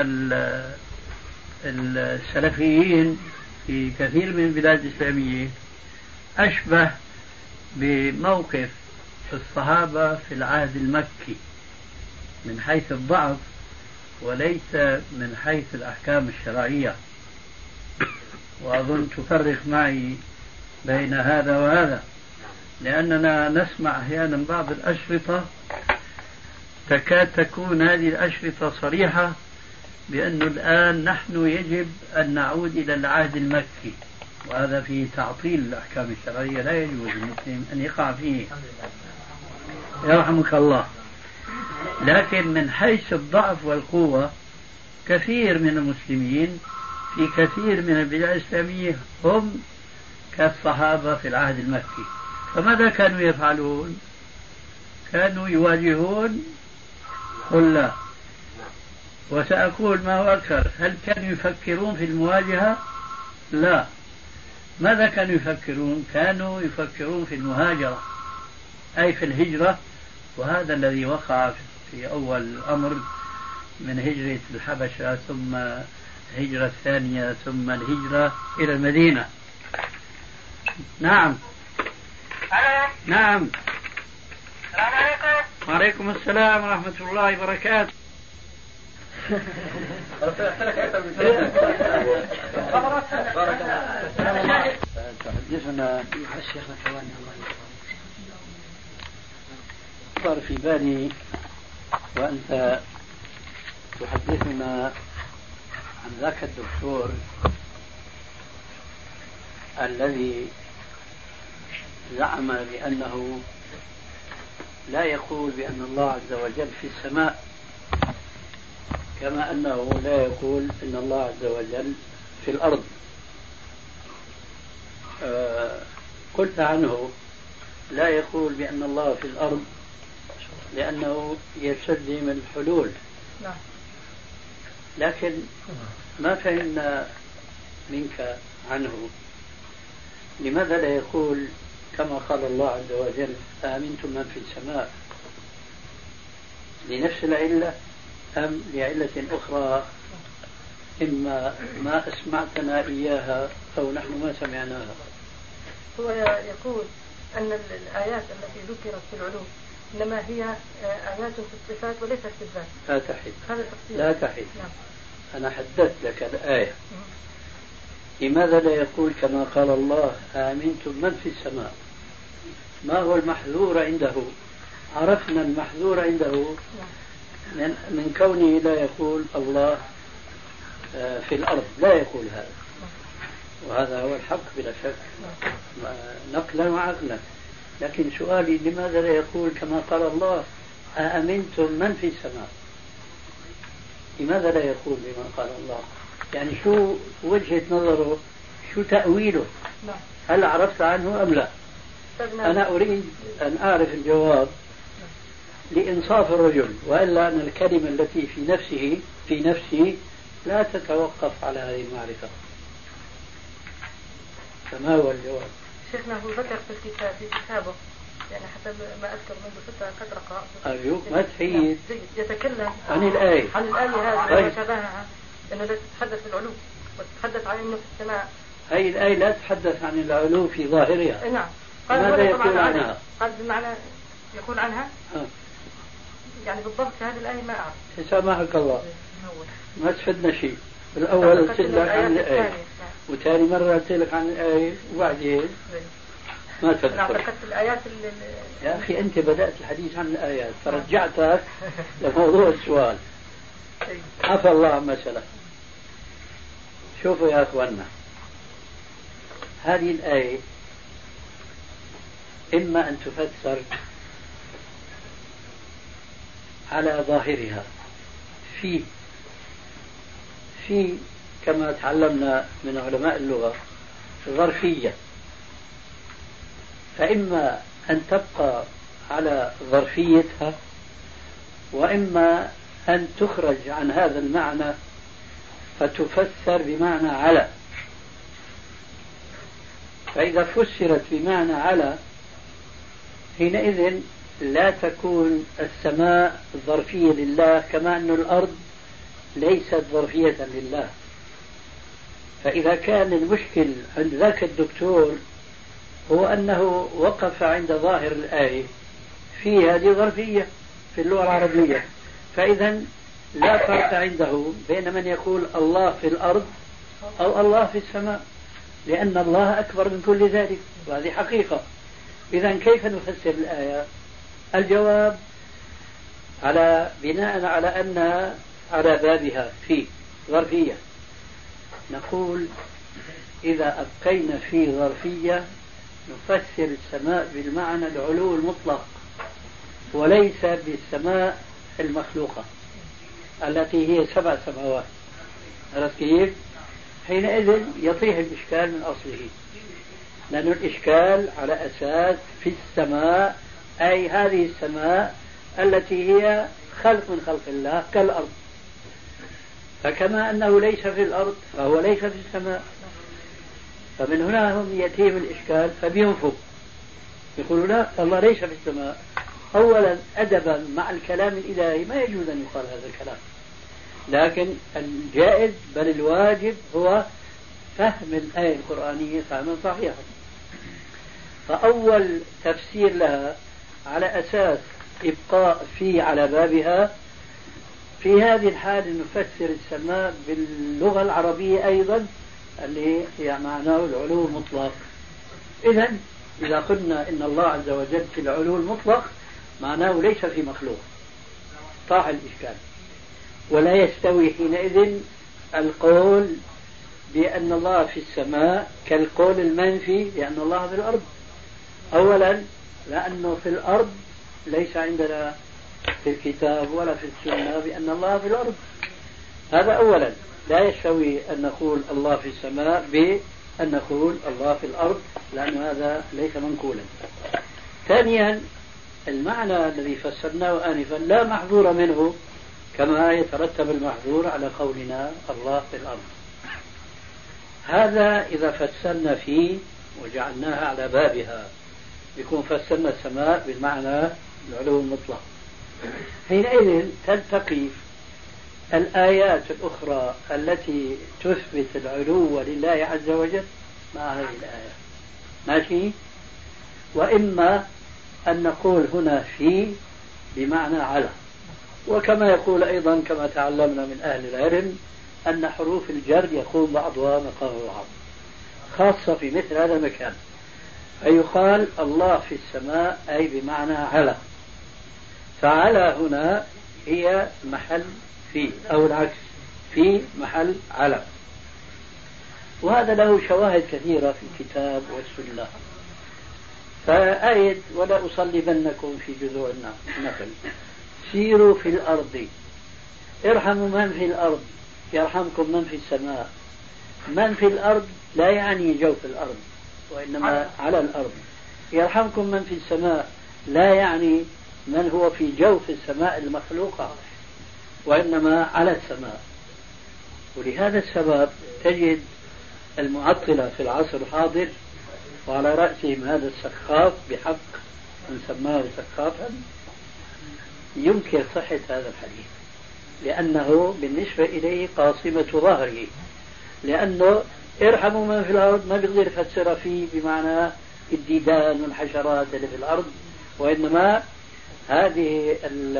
السلفيين في كثير من البلاد الإسلامية، أشبه بموقف الصحابة في العهد المكي من حيث الضعف وليس من حيث الأحكام الشرعية. وأظن تفرق معي بين هذا وهذا، لأننا نسمع أحيانا بعض الأشرطة تكاد تكون هذه الأشرطة صريحة بأنه الآن نحن يجب أن نعود إلى العهد المكي، وهذا فيه تعطيل الأحكام الشرعية لا يجوز المسلم أن يقع فيه يرحمك الله. لكن من حيث الضعف والقوة كثير من المسلمين في كثير من البلاد الإسلامية هم كالصحابة في العهد المكي. فماذا كانوا يفعلون؟ كانوا يواجهون؟ قل لا. وسأقول ما هو أكثر، هل كانوا يفكرون في المواجهة؟ لا. ماذا كانوا يفكرون؟ كانوا يفكرون في المهاجرة، أي في الهجرة، وهذا الذي وقع في أول الأمر من هجرة الحبشة ثم الهجرة الثانية ثم الهجرة إلى المدينة. نعم. نعم. السلام عليكم. وعليكم السلام ورحمة الله وبركاته. تحدثنا مع الشيخ الحواني صار في بالي وأنت تحدثنا عن ذاك الدكتور الذي زعم بأنه لا يقول بأن الله عز وجل في السماء، كما أنه لا يقول أن الله عز وجل في الأرض. قلت عنه لا يقول بأن الله في الأرض لأنه يستلزم الحلول، لكن ما فهمنا منك عنه لماذا لا يقول كما قال الله عز وجل آمنتم من في السماء، لنفس العلة أم لعلة أخرى إما ما أسمعتنا إياها أو نحن ما سمعناها؟ هو يقول أن الآيات التي ذكرت في العلوم إنما هي آيات في الصفات وليست في الذات. لا تحد، هذا التفسير. لا تحد. نعم. أنا حددت لك الآية. لماذا لا يقول كما قال الله آمنتم من في السماء؟ ما هو المحذور عنده؟ عرفنا المحذور عنده من كونه لا يقول الله في الأرض، لا يقول هذا، وهذا هو الحق بلا شك نقلا وعقلا. لكن سؤالي لماذا لا يقول كما قال الله أأمنتم من في السماء؟ لماذا لا يقول بما قال الله؟ يعني شو وجهة نظره، شو تأويله؟ هل عرفت عنه أم لا؟ أنا أريد أن أعرف الجواب لإنصاف الرجل، وإلا أن الكلمة التي في نفسي لا تتوقف على هذه المعرفة. فما هو الجواب؟ شيخنا هو ذكر في الكتاب في كتابه، يعني حتى ما أذكر منذ فترة قد رقى. أرجوك ما تحيد. يتكلم عن الآية هذه وشبهها، أنه لا تتحدث بالعلو وتتحدث عن أنه في السماء. هذه الآية لا تتحدث عن العلو في ظاهرها. نعم. ماذا يقول عنها؟ قال بمعنى يقول عنها يعني بالضبط هذه الآية ما أعرف. سامحك الله ما تفدنا شيء. الأول قلت لك عن الآية وثاني مرة قلت لك عن الآية وبعدين ما تذكر. الآيات يا أخي أنت بدأت الحديث عن الآيات فرجعتك لموضوع السؤال. عفى الله عما سلف. شوفوا يا أخوانا، هذه الآية إما أن تفسر على ظاهرها في كما تعلمنا من علماء اللغة ظرفية، فإما أن تبقى على ظرفيتها وإما أن تخرج عن هذا المعنى فتفسر بمعنى على. فإذا فسرت بمعنى على حينئذ لا تكون السماء ظرفية لله كما أن الأرض ليست ظرفية لله. فإذا كان المشكل عند ذاك الدكتور هو أنه وقف عند ظاهر الآية في هذه ظرفية في اللغة العربية، فإذا لا فرق عنده بين من يقول الله في الأرض أو الله في السماء، لأن الله أكبر من كل ذلك، وهذه حقيقة. إذا كيف نفسر الآية؟ الجواب بناء على أنها على بابها في ظرفية، نقول إذا أبقينا في ظرفية نفسر السماء بالمعنى العلو المطلق وليس بالسماء المخلوقة التي هي 7 سماوات. عرفت كيف؟ حينئذ يطيح الإشكال من أصله، لأن الإشكال على أساس في السماء، أي هذه السماء التي هي خلق من خلق الله كالأرض، فكما أنه ليس في الأرض فهو ليس في السماء. فمن هنا هم يأتيهم الإشكال فبينفوا يقولوا لا الله ليس في السماء. أولا أدبا مع الكلام الإلهي ما يجوز أن يقال هذا الكلام، لكن الجائز بل الواجب هو فهم الآية القرآنية فهما صحيحا. فأول تفسير لها على أساس إبقاء في على بابها، في هذه الحال نفسر السماء باللغة العربية أيضا اللي هي معناه العلو المطلق. إذا قلنا إن الله عز وجل في العلو المطلق معناه ليس في مخلوق، طاح الإشكال. ولا يستوي حينئذ القول بأن الله في السماء كالقول المنفي بأن الله في الأرض. أولا لأنه في الأرض ليس عندنا في الكتاب ولا في السنة بأن الله في الأرض، هذا أولا. لا يستوي أن نقول الله في السماء بأن نقول الله في الأرض، لأن هذا ليس منقولا. ثانيا المعنى الذي فسرناه آنفا لا محظور منه، كما يترتب المحظور على قولنا الله في الأرض. هذا إذا فسرنا فيه وجعلناها على بابها يكون فسرنا السماء بالمعنى العلو المطلق. حينئذ تلتقي الآيات الأخرى التي تثبت العلو لله عز وجل مع هذه الآية، ماشي؟ وإما أن نقول هنا في بمعنى على، وكما يقول أيضا كما تعلمنا من أهل العلم أن حروف الجر يقوم بعضها مقام بعض، خاصة في مثل هذا المكان، فيقال الله في السماء أي بمعنى على، فعلى هنا هي محل في، أو العكس في محل على. وهذا له شواهد كثيرة في الكتاب والسنة. فآية ولا أصلبنكم في جذوع النخل سيروا في الأرض ارحموا من في الأرض يرحمكم من في السماء. من في الأرض لا يعني جوف الأرض وإنما على الأرض. يرحمكم من في السماء لا يعني من هو في جوف السماء المخلوقة وإنما على السماء. ولهذا السبب تجد المعطلة في العصر الحاضر وعلى رأسهم هذا السخاف بحق من سماه سخافا ينكر صحة هذا الحديث، لأنه بالنسبة إليه قاصمة ظهره، لأنه ارحموا من في الأرض ما بيقدر يفسر فيه بمعنى الديدان والحشرات اللي في الأرض، وإنما هذه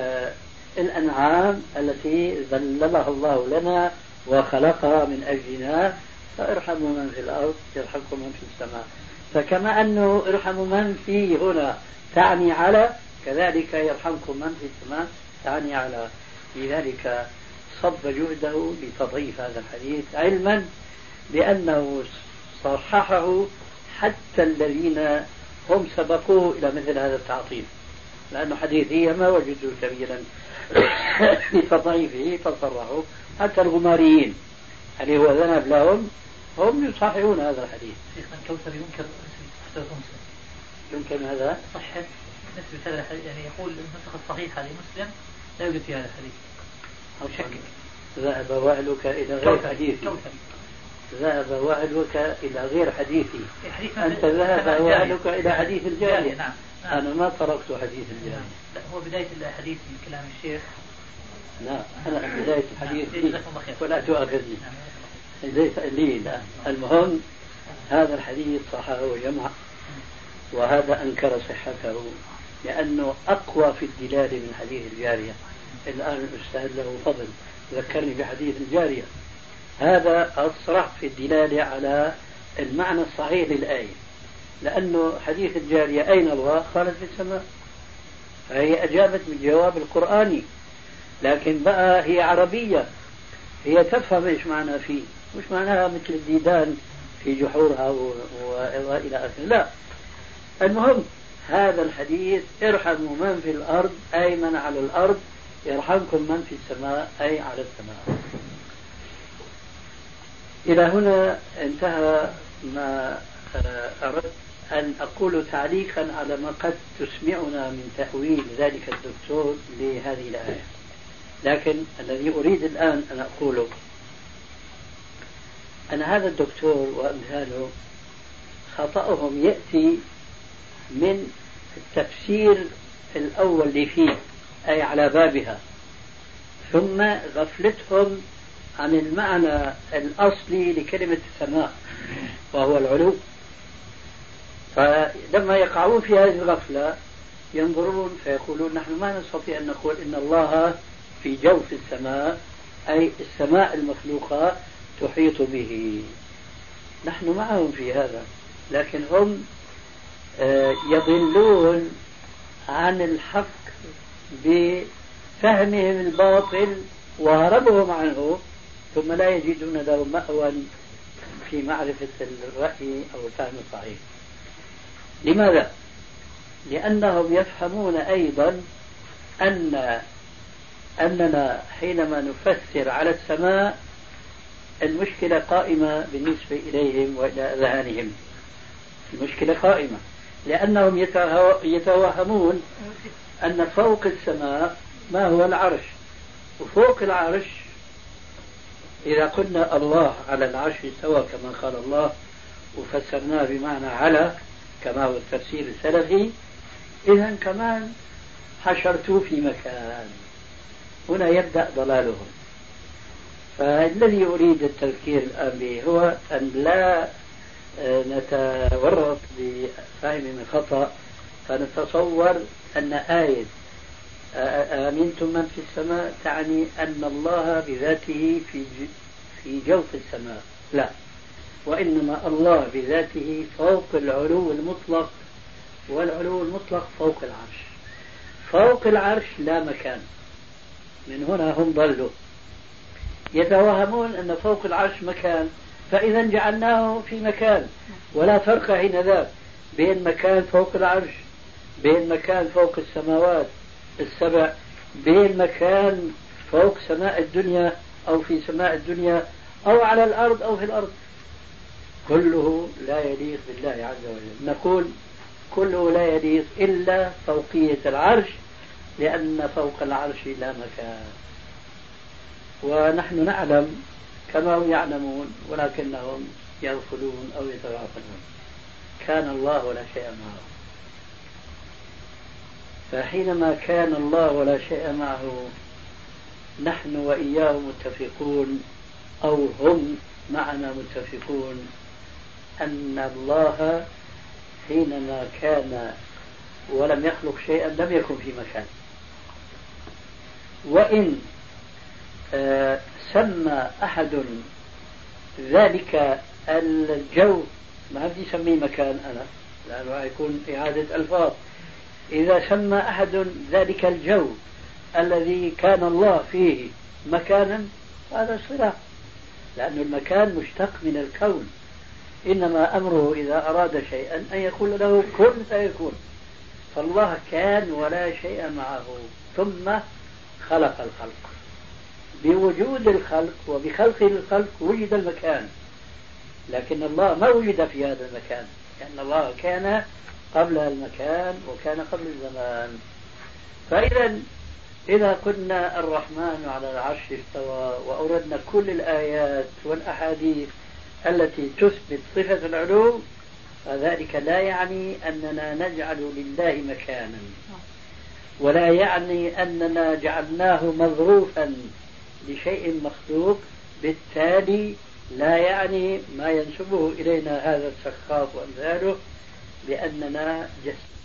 الأنعام التي ذللها الله لنا وخلقها من أجلنا، فارحموا من في الأرض يرحمكم من في السماء. فكما أنه ارحموا من في هنا تعني على، كذلك يرحمكم من في السماء تعني على. لذلك صب جهده لتضعيف هذا الحديث، علما بأنه صححه حتى الذين هم سبقوه إلى مثل هذا التعطيل، لأنه حديثيا ما وجدوا كبيرا في تضعيفه فصرحوا. حتى الغماريين اللي هو ذنب لهم هم يصححون هذا الحديث. شيخنا الكوثري ينكر نسبة الأنثى، يمكن هذا صحة نسبة هذا الحديث، يعني يقول النسخة الصحيحة لمسلم لا يوجد في هذا الحديث أو شك. ذهب وعلك إلى غير حديثي، ذهب وعلك إلى غير حديثي، أنت ذهب وعلك إلى حديث الجارية. نعم. أنا ما تركت حديث الجارية. لا، هو بداية الحديث من كلام الشيخ. لا، أنا بداية الحديث ولا تؤاخذني ليس لي. لا، المهم هذا الحديث صححه جمع، وهذا أنكر صحته لأنه أقوى في الدلالة من حديث الجارية. الآن الأستاذ له فضل ذكرني بحديث الجارية، هذا أصرح في الدلالة على المعنى الصحيح للآية، لأنه حديث الجارية أين الله؟ قالت في السماء، فهي أجابت بالجواب القرآني، لكن بقى هي عربية، هي تفهم إيش معنى فيه، مش معناها مثل الديدان في جحورها وإلى آخره. لا، المهم هذا الحديث ارحموا من في الأرض أي من على الأرض يرحمكم من في السماء أي على السماء. إلى هنا انتهى ما أردت أن أقول تعليقا على ما قد تسمعنا من تأويل ذلك الدكتور لهذه الآية. لكن الذي أريد الآن أن أقوله أن هذا الدكتور وأمثاله خطأهم يأتي من التفسير الأول اللي فيه أي على بابها، ثم غفلتهم عن المعنى الأصلي لكلمة السماء وهو العلو. فلما يقعون في هذه الغفلة ينظرون فيقولون نحن ما نستطيع أن نقول إن الله في جوف السماء، أي السماء المخلوقة تحيط به. نحن معهم في هذا، لكن هم يضلون عن الحق بفهمهم الباطل وهربهم عنه، ثم لا يجدون له مأوى في معرفة الرأي أو الفهم الصحيح. لماذا؟ لأنهم يفهمون أيضا أننا حينما نفسر على السماء المشكلة قائمة بالنسبة إليهم وإلى أذهانهم. المشكلة قائمة لأنهم يتوهمون أن فوق السماء ما هو العرش، وفوق العرش إذا قلنا الله على العرش استوى كما قال الله وفسرناه بمعنى على كما هو التفسير السلفي، إذن كمان حشرتوه في مكان. هنا يبدأ ضلالهم. فالذي أريد التذكير الآن به هو أن لا نتورط بفهم خطأ فنتصور أن آية آمنتم من في السماء تعني أن الله بذاته في جوف السماء. لا، وإنما الله بذاته فوق العلو المطلق، والعلو المطلق فوق العرش. فوق العرش لا مكان. من هنا هم ضلوا، يتوهمون أن فوق العرش مكان، فإذا جعلناه في مكان، ولا فرق حين ذاك بين مكان فوق العرش، بين مكان فوق السماوات السبع، بين مكان فوق سماء الدنيا أو في سماء الدنيا أو على الأرض أو في الأرض. كله لا يليق بالله عز وجل. نقول كله لا يليق إلا فوقية العرش، لأن فوق العرش لا مكان. ونحن نعلم كما هم يعلمون ولكنهم يغفلون أو يتغافلون. كان الله ولا شيء معه. فحينما كان الله ولا شيء معه نحن وإياه متفقون، أو هم معنا متفقون، أن الله حينما كان ولم يخلق شيئا لم يكن في مكان. وإن سمى أحد ذلك الجو، ما بدي أسميه مكان أنا لأنه يكون إعادة ألفاظ، إذا سمى أحد ذلك الجو الذي كان الله فيه مكانا هذا صلاح، لأن المكان مشتق من الكون. إنما أمره إذا أراد شيئا أن يقول له كن فيكون. فالله كان ولا شيء معه ثم خلق الخلق. بوجود الخلق وبخلق الخلق وجد المكان، لكن الله ما وجد في هذا المكان، لأن الله كان قبل المكان وكان قبل الزمان. فإذا إذا قلنا الرحمن على العرش استوى وأوردنا كل الآيات والأحاديث التي تثبت صفة العلو، فذلك لا يعني أننا نجعل لله مكانا، ولا يعني أننا جعلناه مظروفا لشيء مخلوق. بالتالي لا يعني ما ينسبه إلينا هذا السخاف وأمثاله بأننا جسد